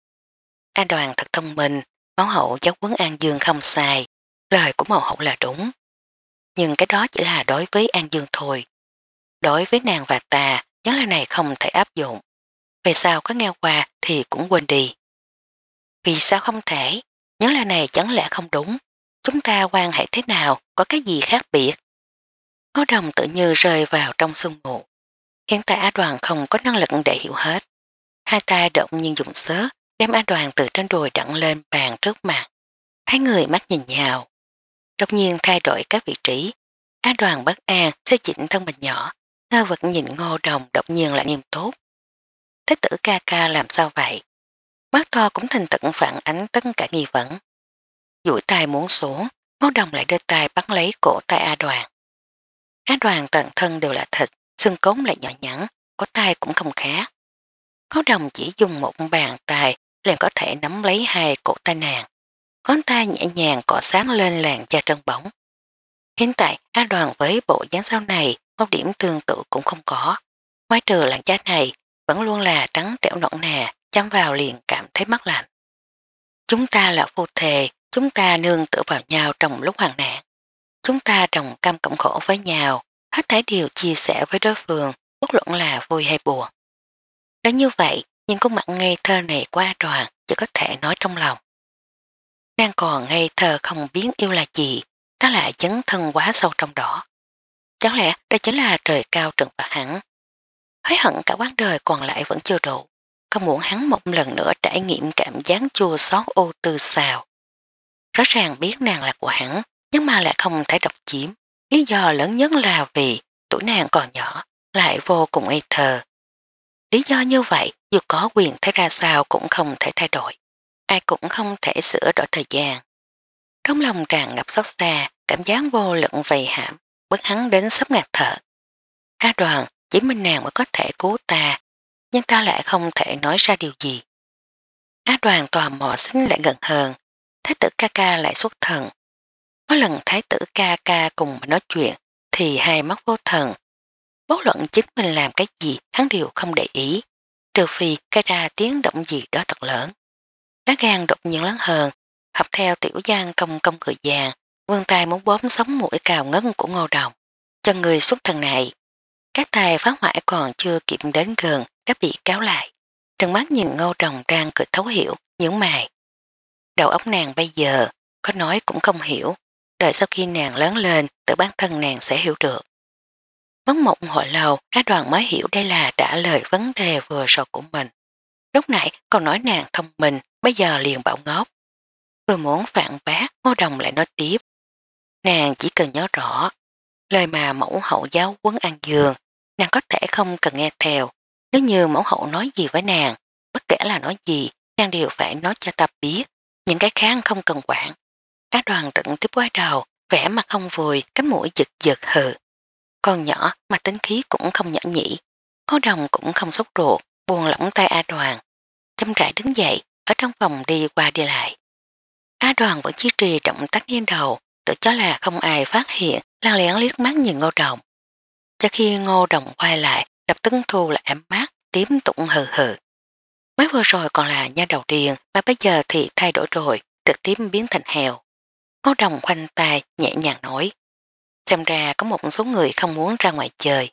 A Đoàn thật thông minh, mẫu hậu giáo huấn An Dương không sai, lời của mẫu hậu là đúng. Nhưng cái đó chỉ là đối với An Dương thôi. Đối với nàng và ta, những lời này không thể áp dụng. Về sau có nghe qua thì cũng quên đi. Vì sao không thể? Những lời này chẳng lẽ không đúng? Chúng ta quan hệ thế nào? Có cái gì khác biệt? Ngô Đồng tự như rơi vào trong sương mù. Hiện tại Á Đoàn không có năng lực để hiểu hết. Hai tay động nhiên dùng sớ, đem Á Đoàn từ trên đùi đặn lên bàn trước mặt. Hai người mắt nhìn nhau. Đột nhiên thay đổi các vị trí. Á Đoàn bất an sẽ chỉnh thân mình nhỏ. Ngơ vật nhìn Ngô Đồng đột nhiên lại nghiêm túc. Thế tử ca ca làm sao vậy? Mắt to cũng thành tận phản ánh tất cả nghi vấn. Duỗi tay muốn xuống, Ngô Đồng lại đưa tay bắt lấy cổ tay A Đoàn. A Đoàn tận thân đều là thịt, xương cốt lại nhỏ nhắn, cổ tay cũng không khác. Ngô Đồng chỉ dùng một bàn tay liền có thể nắm lấy hai cổ tay nàng. Ngón tay nhẹ nhàng cọ sáng lên làn da trơn bóng. Hiện tại A Đoàn với bộ dáng sau này một điểm tương tự cũng không có. Ngoài trừ làn da này vẫn luôn là trắng trẻo nõn nà, chăm vào liền cảm thấy mát lạnh. Chúng ta là phu thề, chúng ta nương tựa vào nhau trong lúc hoạn nạn. Chúng ta đồng cam cộng khổ với nhau, hết thảy điều chia sẻ với đối phương, bất luận là vui hay buồn. Đến như vậy, nhưng khuôn mặt ngây thơ này qua Đoàn chỉ có thể nói trong lòng. Nàng còn ngây thơ không biết yêu là gì, ta lại dấn thân quá sâu trong đó. Chẳng lẽ đây chính là trời cao trừng phạt hắn? Hối hận cả quán đời còn lại vẫn chưa đủ, không muốn hắn một lần nữa trải nghiệm cảm giác chua xót ô tư xào. Rõ ràng biết nàng là của hắn, nhưng mà lại không thể độc chiếm. Lý do lớn nhất là vì tuổi nàng còn nhỏ, lại vô cùng ngây thơ. Lý do như vậy, dù có quyền thấy ra sao cũng không thể thay đổi. Ai cũng không thể sửa đổi thời gian, Trong lòng tràn ngập xót xa, cảm giác vô lực vầy hãm, bức hắn đến sắp ngạt thở. A Đoàn, chỉ mình nàng mới có thể cứu ta, nhưng ta lại không thể nói ra điều gì. Á Đoàn tò mò xích lại gần hơn, thái tử ca ca lại xuất thần. Có lần thái tử ca ca cùng mà nói chuyện thì hai mắt vô thần. Bất luận chính mình làm cái gì hắn đều không để ý, trừ phi gây ra tiếng động gì đó thật lớn. Lá gan đột nhiên lớn hơn, học theo tiểu giang công công cười giàng, vươn tay muốn bóp sống mũi cào ngân của Ngô Đồng. Cho người xuất thần này, các tài phá hoại còn chưa kịp đến gần đã bị cáo lại. Trần mắt nhìn Ngô Đồng đang cười thấu hiểu, nhướng mày. Đầu óc nàng bây giờ, có nói cũng không hiểu, đợi sau khi nàng lớn lên, tự bản thân nàng sẽ hiểu được. Mất một hồi lâu, Á Đoàn mới hiểu đây là trả lời vấn đề vừa rồi của mình. Lúc nãy còn nói nàng thông minh, bây giờ liền bảo ngốc. Vừa muốn phản bác, Ngô Đồng lại nói tiếp. Nàng chỉ cần nhớ rõ, lời mà mẫu hậu giáo huấn An Dương, nàng có thể không cần nghe theo. Nếu như mẫu hậu nói gì với nàng, bất kể là nói gì, nàng đều phải nói cho ta biết. Những cái khác không cần quản. Á Đoàn trận tiếp quay đầu, vẻ mặt không vui, cánh mũi giật giật hừ. Con nhỏ mà tính khí cũng không nhỏ nhỉ. Có Đồng cũng không sốt ruột, buồn lỏng tay A Đoàn. Chăm trại đứng dậy, ở trong phòng đi qua đi lại. A Đoàn vẫn duy trì động tác nghiêng đầu, tự cho là không ai phát hiện, lăng lén liếc mắt nhìn Ngô Đồng. Cho khi Ngô Đồng quay lại, lập tức thu lại ánh mắt, tím tụng hừ hừ. Mới vừa rồi còn là nha đầu điền, mà bây giờ thì thay đổi rồi, trực tiếp biến thành heo. Ngô Đồng khoanh tay, nhẹ nhàng nói. Xem ra có một số người không muốn ra ngoài chơi.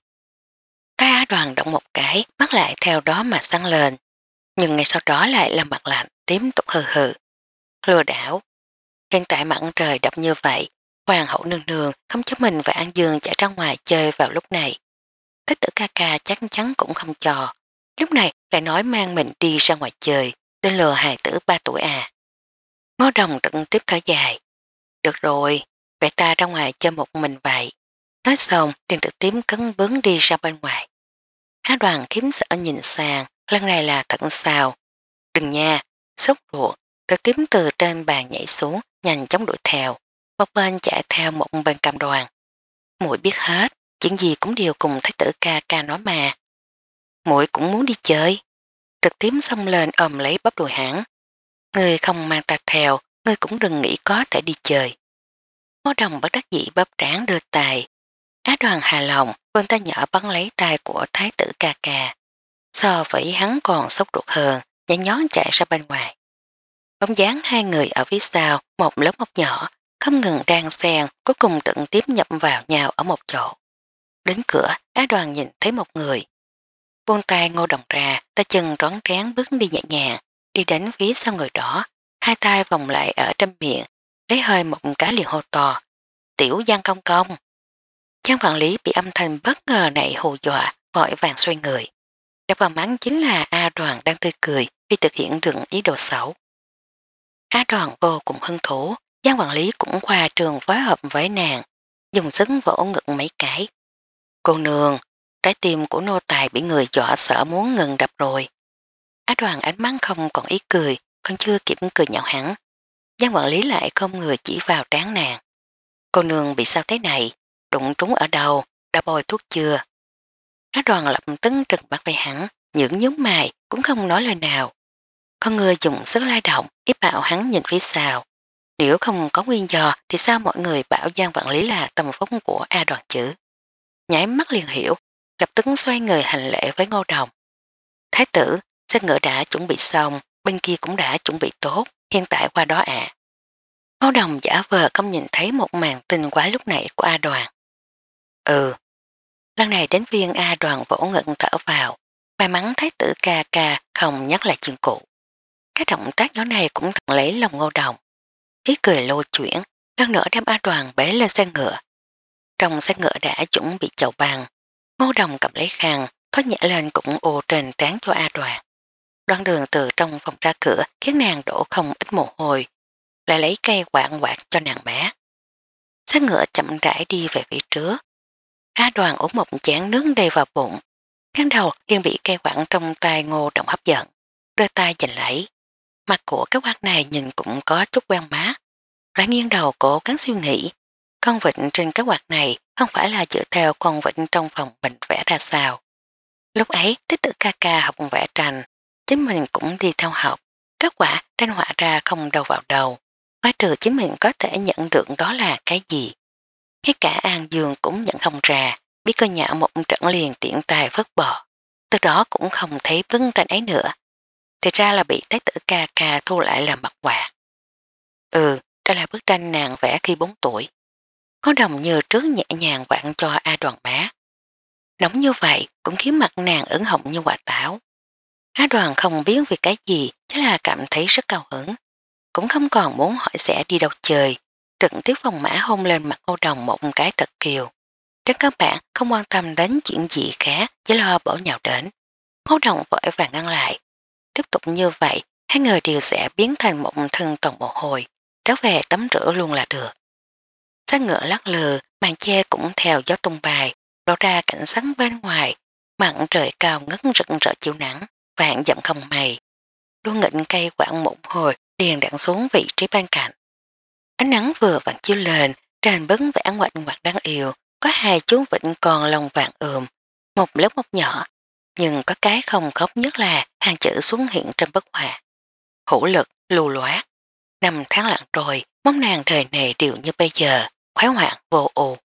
Thái Á Đoàn động một cái, mắt lại theo đó mà sáng lên. Nhưng ngay sau đó lại là mặt lạnh, tím tục hừ hừ. Lừa đảo. Hiện tại mặn trời đập như vậy, hoàng hậu nương nương không cho mình và An Dương chạy ra ngoài chơi vào lúc này. Thích tử ca ca chắc chắn cũng không cho. Lúc này lại nói mang mình đi ra ngoài chơi, đến lừa hài tử ba tuổi à. Ngô Đồng trận tiếp thở dài. Được rồi, vậy ta ra ngoài chơi một mình vậy. Nói xong liền trực tiếp cấn bướng đi ra bên ngoài. Á Đoàn khiếm sợ nhìn sang, lần này là thật sao. Đừng nha, sốt ruột, trực tiếp từ trên bàn nhảy xuống, nhanh chóng đuổi theo. Một bên chạy theo một bên cầm đoàn. Muội biết hết, chuyện gì cũng đều cùng thái tử ca ca nói mà. Muội cũng muốn đi chơi. Trực tiếp xông lên ôm lấy bắp đùi hắn. Ngươi không mang ta theo, ngươi cũng đừng nghĩ có thể đi chơi. Ngô Đồng bất đắc dĩ bóp trán đưa tài. Á Đoàn hài lòng, vươn tay nhỏ bắn lấy tay của thái tử ca ca. So với hắn còn sốt ruột hơn, nhảy nhón chạy ra bên ngoài. Bóng dáng hai người ở phía sau, một lớn một nhỏ, không ngừng đang xen, cuối cùng tận tiếp nhập vào nhau ở một chỗ. Đến cửa, Á Đoàn nhìn thấy một người. Buông tay Ngô Đồng ra, tay chân rón rén bước đi nhẹ nhàng, đi đến phía sau người đó, hai tay vòng lại ở trong miệng, lấy hơi một cái liền hô to. Tiểu Giang công công. Giang Vạn Lý bị âm thanh bất ngờ này hù dọa, vội vàng xoay người. Đập vào mắt chính là A Đoàn đang tươi cười vì thực hiện được ý đồ xấu. A Đoàn vô cùng hứng thú, Giang Vạn Lý cũng qua trường phối hợp với nàng, dùng sức vỗ ngực mấy cái. Cô nương, trái tim của nô tài bị người dọa sợ muốn ngừng đập rồi. Á Đoàn ánh mắt không còn ý cười, còn chưa kịp cười nhạo hắn. Giang Vạn Lý lại không người chỉ vào trán nàng. Cô nương bị sao thế này? Đụng trúng ở đâu? Đã bôi thuốc chưa? Á Đoàn lập tức trừng bắt về hắn, những nhướng mày cũng không nói lời nào. Con người dùng sức lai động, ép bảo hắn nhìn phía sau. Nếu không có nguyên do thì sao mọi người bảo Giang Vạn Lý là tâm phúc của A Đoàn chữ? Nháy mắt liền hiểu, lập tức xoay người hành lễ với Ngô Đồng. Thái tử, xe ngựa đã chuẩn bị xong, bên kia cũng đã chuẩn bị tốt, hiện tại qua đó ạ. Ngô Đồng giả vờ không nhìn thấy một màn tình quái lúc nãy của A Đoàn. Ừ, lần này đến viên A Đoàn vỗ ngực thở vào, may mắn thái tử ca ca không nhắc lại chuyện cũ. Cái động tác nhỏ này cũng thật lấy lòng Ngô Đồng. Ý cười lôi chuyển, lần nữa đem A Đoàn bế lên xe ngựa. Trong xe ngựa đã chuẩn bị chậu bằng, Ngô Đồng cầm lấy khăn, thoát nhẹ lên cũng ô trên trán cho A Đoàn. Đoạn đường từ trong phòng ra cửa khiến nàng đổ không ít mồ hôi, lại lấy cây quạt quạt cho nàng bé. Xe ngựa chậm rãi đi về phía trước. A Đoàn uống một chén nước đầy vào bụng. Cán đầu liền bị cây quạt trong tay Ngô Đồng hấp dẫn, đưa tay giành lấy. Mặt của cái quạt này nhìn cũng có chút quen má. lại nghiêng đầu cổ cắn suy nghĩ. Con vịt trên cái quạt này không phải là dựa theo con vịt trong phòng mình vẽ ra sao. Lúc ấy Tích Tử ca ca học vẽ tranh, chính mình cũng đi theo học. Kết quả tranh họa ra không đâu vào đầu. Ngoài trừ chính mình có thể nhận được đó là cái gì. Ngay cả An Dương cũng nhận không ra, biết cơ nhạo một trận liền tiện tài vứt bỏ. Từ đó cũng không thấy vấn tranh ấy nữa. Thì ra là bị Tích Tử ca ca thu lại làm mặt quạt. Ừ, đây là bức tranh nàng vẽ khi bốn tuổi. Có đồng như trước nhẹ nhàng quạng cho A Đoàn bá. Nóng như vậy cũng khiến mặt nàng ửng hồng như quả táo. A Đoàn không biết vì cái gì, chắc là cảm thấy rất cao hứng. Cũng không còn muốn hỏi sẽ đi đâu chơi. Trực tiếp phòng mã hôn lên mặt cô đồng một cái thật kiều. Trên các bạn không quan tâm đến chuyện gì khác, chỉ lo bổ nhào đến. Ngô đồng vội vàng ngăn lại. Tiếp tục như vậy, hai người đều sẽ biến thành một thân toàn mồ hôi, trở về tắm rửa luôn là được. Sát ngựa lắc lừ, màn che cũng theo gió tung bài, lộ ra cảnh sắc bên ngoài, mặn trời cao ngất rực rỡ chiếu nắng, vạn dặm không mây. Đuôi nghịnh cây quảng một hồi liền đặn xuống vị trí bên cạnh. Ánh nắng vừa vặn chiếu lên, trên bấn vẽ ngoạch ngoạc đáng yêu, có hai chú vịnh còn lông vàng ườm, một lớp một nhỏ, nhưng có cái không khóc nhất là hàng chữ xuống hiện trên bức họa. Hữu lực, lưu loát. Năm tháng lặng rồi, mong nàng đời này đều như bây giờ, khoái hoạt vô ù.